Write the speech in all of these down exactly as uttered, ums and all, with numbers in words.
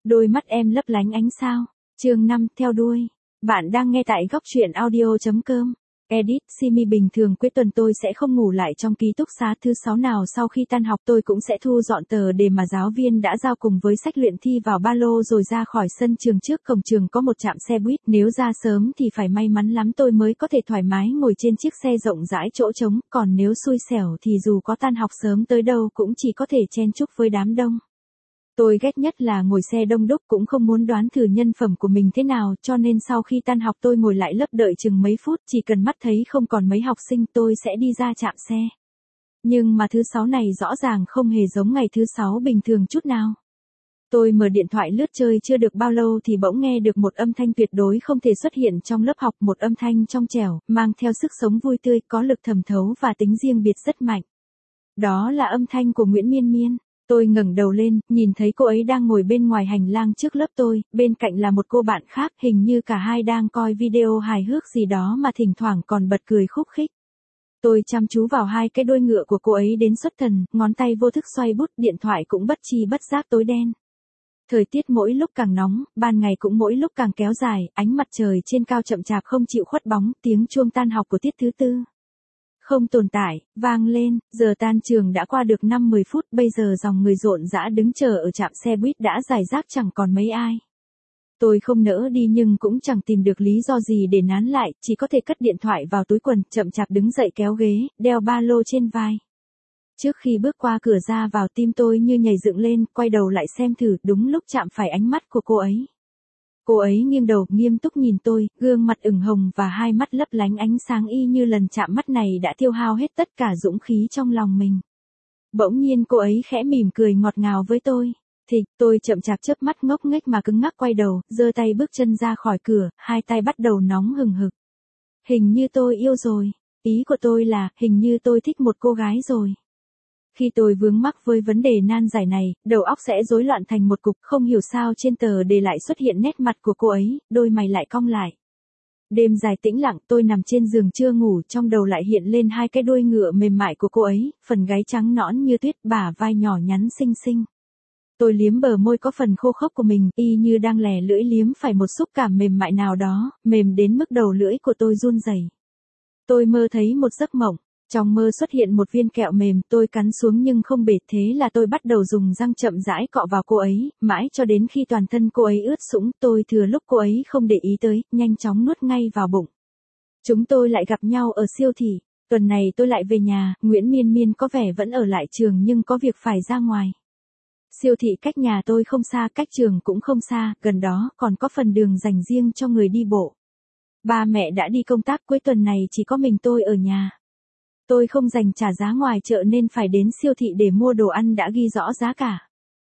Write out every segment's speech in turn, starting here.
Đôi mắt em lấp lánh ánh sao. Chương năm, theo đuôi. Bạn đang nghe tại góc truyện audio chấm com. Edit, Simi bình thường cuối tuần tôi sẽ không ngủ lại trong ký túc xá, thứ sáu nào sau khi tan học tôi cũng sẽ thu dọn tờ đề mà giáo viên đã giao cùng với sách luyện thi vào ba lô rồi ra khỏi sân trường. Trước cổng trường có một trạm xe buýt, nếu ra sớm thì phải may mắn lắm tôi mới có thể thoải mái ngồi trên chiếc xe rộng rãi chỗ trống, còn nếu xui xẻo thì dù có tan học sớm tới đâu cũng chỉ có thể chen chúc với đám đông. Tôi ghét nhất là ngồi xe đông đúc, cũng không muốn đoán thử nhân phẩm của mình thế nào, cho nên sau khi tan học tôi ngồi lại lớp đợi chừng mấy phút, chỉ cần mắt thấy không còn mấy học sinh tôi sẽ đi ra trạm xe. Nhưng mà thứ sáu này rõ ràng không hề giống ngày thứ sáu bình thường chút nào. Tôi mở điện thoại lướt chơi chưa được bao lâu thì bỗng nghe được một âm thanh tuyệt đối không thể xuất hiện trong lớp học, một âm thanh trong trẻo, mang theo sức sống vui tươi, có lực thẩm thấu và tính riêng biệt rất mạnh. Đó là âm thanh của Nguyễn Miên Miên. Tôi ngẩng đầu lên, nhìn thấy cô ấy đang ngồi bên ngoài hành lang trước lớp tôi, bên cạnh là một cô bạn khác, hình như cả hai đang coi video hài hước gì đó mà thỉnh thoảng còn bật cười khúc khích. Tôi chăm chú vào hai cái đuôi ngựa của cô ấy đến xuất thần, ngón tay vô thức xoay bút, điện thoại cũng bất chi bất giác tối đen. Thời tiết mỗi lúc càng nóng, ban ngày cũng mỗi lúc càng kéo dài, ánh mặt trời trên cao chậm chạp không chịu khuất bóng, tiếng chuông tan học của tiết thứ tư không tồn tại, vang lên, giờ tan trường đã qua được năm mười phút, bây giờ dòng người rộn rã đứng chờ ở trạm xe buýt đã rải rác chẳng còn mấy ai. Tôi không nỡ đi nhưng cũng chẳng tìm được lý do gì để nán lại, chỉ có thể cất điện thoại vào túi quần, chậm chạp đứng dậy kéo ghế, đeo ba lô trên vai. Trước khi bước qua cửa ra vào tim tôi như nhảy dựng lên, quay đầu lại xem thử, đúng lúc chạm phải ánh mắt của cô ấy. Cô ấy nghiêng đầu, nghiêm túc nhìn tôi, gương mặt ửng hồng và hai mắt lấp lánh ánh sáng y như lần chạm mắt này đã tiêu hao hết tất cả dũng khí trong lòng mình. Bỗng nhiên cô ấy khẽ mỉm cười ngọt ngào với tôi. Thì, tôi chậm chạp chớp mắt ngốc nghếch mà cứng ngắc quay đầu, giơ tay bước chân ra khỏi cửa, hai tay bắt đầu nóng hừng hực. Hình như tôi yêu rồi. Ý của tôi là, hình như tôi thích một cô gái rồi. Khi tôi vướng mắc với vấn đề nan giải này, đầu óc sẽ rối loạn thành một cục, không hiểu sao trên tờ đề lại xuất hiện nét mặt của cô ấy, đôi mày lại cong lại. Đêm dài tĩnh lặng, tôi nằm trên giường chưa ngủ, trong đầu lại hiện lên hai cái đuôi ngựa mềm mại của cô ấy, phần gáy trắng nõn như tuyết, bả vai nhỏ nhắn xinh xinh. Tôi liếm bờ môi có phần khô khốc của mình, y như đang lè lưỡi liếm phải một xúc cảm mềm mại nào đó, mềm đến mức đầu lưỡi của tôi run rẩy. Tôi mơ thấy một giấc mộng. Trong mơ xuất hiện một viên kẹo mềm, tôi cắn xuống nhưng không bệt, thế là tôi bắt đầu dùng răng chậm rãi cọ vào cô ấy, mãi cho đến khi toàn thân cô ấy ướt sũng, tôi thừa lúc cô ấy không để ý tới, nhanh chóng nuốt ngay vào bụng. Chúng tôi lại gặp nhau ở siêu thị, tuần này tôi lại về nhà, Nguyễn Miên Miên có vẻ vẫn ở lại trường nhưng có việc phải ra ngoài. Siêu thị cách nhà tôi không xa, cách trường cũng không xa, gần đó còn có phần đường dành riêng cho người đi bộ. Ba mẹ đã đi công tác, cuối tuần này chỉ có mình tôi ở nhà. Tôi không dành trả giá ngoài chợ nên phải đến siêu thị để mua đồ ăn đã ghi rõ giá cả.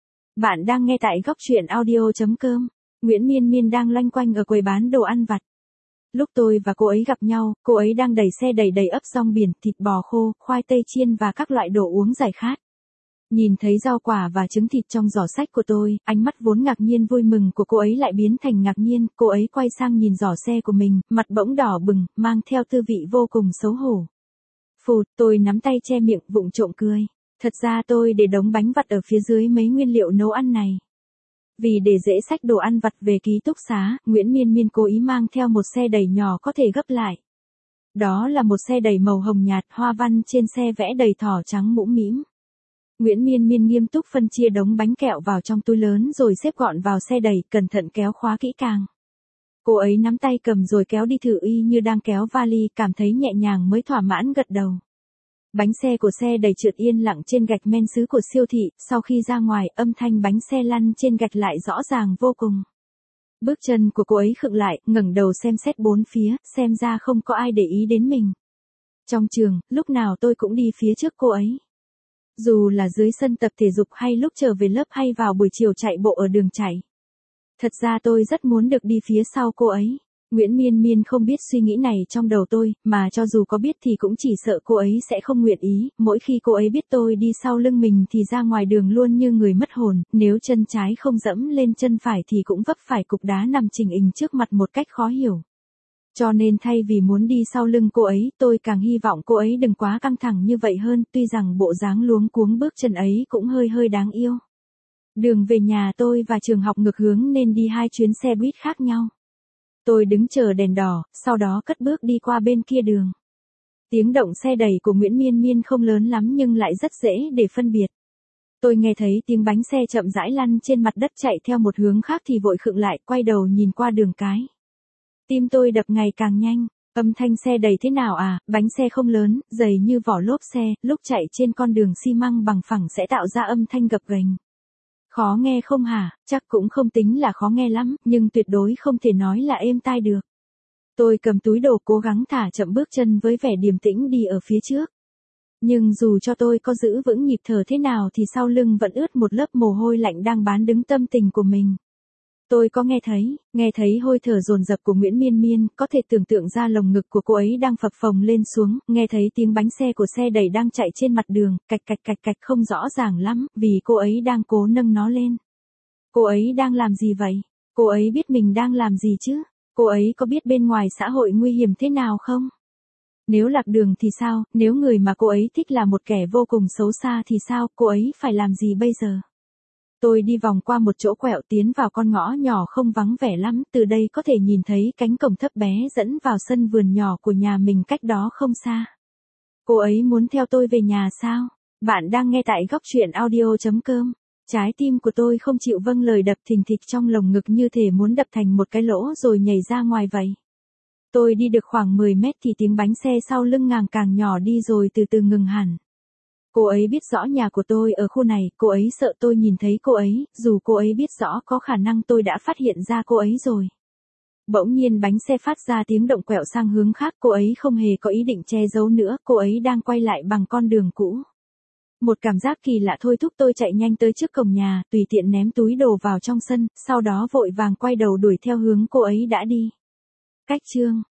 Bạn đang nghe tại góc truyện audio chấm com. Nguyễn Miên Miên đang loanh quanh ở quầy bán đồ ăn vặt. Lúc tôi và cô ấy gặp nhau, cô ấy đang đẩy xe đầy đầy ắp rong biển, thịt bò khô, khoai tây chiên và các loại đồ uống giải khát. Nhìn thấy rau quả và trứng thịt trong giỏ xách của tôi, ánh mắt vốn ngạc nhiên vui mừng của cô ấy lại biến thành ngạc nhiên, cô ấy quay sang nhìn giỏ xe của mình, mặt bỗng đỏ bừng, mang theo tư vị vô cùng xấu hổ. Phụt, tôi nắm tay che miệng, vụng trộm cười. Thật ra tôi để đống bánh vặt ở phía dưới mấy nguyên liệu nấu ăn này. Vì để dễ xách đồ ăn vặt về ký túc xá, Nguyễn Miên Miên cố ý mang theo một xe đẩy nhỏ có thể gấp lại. Đó là một xe đẩy màu hồng nhạt, hoa văn trên xe vẽ đầy thỏ trắng mũm mĩm. Nguyễn Miên Miên nghiêm túc phân chia đống bánh kẹo vào trong túi lớn rồi xếp gọn vào xe đẩy, cẩn thận kéo khóa kỹ càng. Cô ấy nắm tay cầm rồi kéo đi thử y như đang kéo vali, cảm thấy nhẹ nhàng mới thỏa mãn gật đầu. Bánh xe của xe đẩy trượt yên lặng trên gạch men sứ của siêu thị, sau khi ra ngoài, âm thanh bánh xe lăn trên gạch lại rõ ràng vô cùng. Bước chân của cô ấy khựng lại, ngẩng đầu xem xét bốn phía, xem ra không có ai để ý đến mình. Trong trường, lúc nào tôi cũng đi phía trước cô ấy. Dù là dưới sân tập thể dục hay lúc trở về lớp hay vào buổi chiều chạy bộ ở đường chạy. Thật ra tôi rất muốn được đi phía sau cô ấy. Nguyễn Miên Miên không biết suy nghĩ này trong đầu tôi, mà cho dù có biết thì cũng chỉ sợ cô ấy sẽ không nguyện ý. Mỗi khi cô ấy biết tôi đi sau lưng mình thì ra ngoài đường luôn như người mất hồn, nếu chân trái không dẫm lên chân phải thì cũng vấp phải cục đá nằm chình ình trước mặt một cách khó hiểu. Cho nên thay vì muốn đi sau lưng cô ấy, tôi càng hy vọng cô ấy đừng quá căng thẳng như vậy hơn, tuy rằng bộ dáng luống cuống bước chân ấy cũng hơi hơi đáng yêu. Đường về nhà tôi và trường học ngược hướng nên đi hai chuyến xe buýt khác nhau. Tôi đứng chờ đèn đỏ, sau đó cất bước đi qua bên kia đường. Tiếng động xe đẩy của Nguyễn Miên Miên không lớn lắm nhưng lại rất dễ để phân biệt. Tôi nghe thấy tiếng bánh xe chậm rãi lăn trên mặt đất chạy theo một hướng khác thì vội khựng lại, quay đầu nhìn qua đường cái. Tim tôi đập ngày càng nhanh, âm thanh xe đẩy thế nào à, bánh xe không lớn, dày như vỏ lốp xe, lúc chạy trên con đường xi măng bằng phẳng sẽ tạo ra âm thanh gập ghềnh. Khó nghe không hả? Chắc cũng không tính là khó nghe lắm, nhưng tuyệt đối không thể nói là êm tai được. Tôi cầm túi đồ cố gắng thả chậm bước chân với vẻ điềm tĩnh đi ở phía trước. Nhưng dù cho tôi có giữ vững nhịp thở thế nào thì sau lưng vẫn ướt một lớp mồ hôi lạnh đang bán đứng tâm tình của mình. Tôi có nghe thấy, nghe thấy hơi thở dồn dập của Nguyễn Miên Miên, có thể tưởng tượng ra lồng ngực của cô ấy đang phập phồng lên xuống, nghe thấy tiếng bánh xe của xe đẩy đang chạy trên mặt đường, cạch cạch cạch cạch không rõ ràng lắm, vì cô ấy đang cố nâng nó lên. Cô ấy đang làm gì vậy? Cô ấy biết mình đang làm gì chứ? Cô ấy có biết bên ngoài xã hội nguy hiểm thế nào không? Nếu lạc đường thì sao, nếu người mà cô ấy thích là một kẻ vô cùng xấu xa thì sao, cô ấy phải làm gì bây giờ? Tôi đi vòng qua một chỗ quẹo tiến vào con ngõ nhỏ không vắng vẻ lắm, từ đây có thể nhìn thấy cánh cổng thấp bé dẫn vào sân vườn nhỏ của nhà mình cách đó không xa. Cô ấy muốn theo tôi về nhà sao? Bạn đang nghe tại góc truyện audio chấm com. Trái tim của tôi không chịu vâng lời đập thình thịch trong lồng ngực như thể muốn đập thành một cái lỗ rồi nhảy ra ngoài vậy. Tôi đi được khoảng mười mét thì tiếng bánh xe sau lưng ngàng càng nhỏ đi rồi từ từ ngừng hẳn. Cô ấy biết rõ nhà của tôi ở khu này, cô ấy sợ tôi nhìn thấy cô ấy, dù cô ấy biết rõ có khả năng tôi đã phát hiện ra cô ấy rồi. Bỗng nhiên bánh xe phát ra tiếng động quẹo sang hướng khác, cô ấy không hề có ý định che giấu nữa, cô ấy đang quay lại bằng con đường cũ. Một cảm giác kỳ lạ thôi thúc tôi chạy nhanh tới trước cổng nhà, tùy tiện ném túi đồ vào trong sân, sau đó vội vàng quay đầu đuổi theo hướng cô ấy đã đi. Cách chương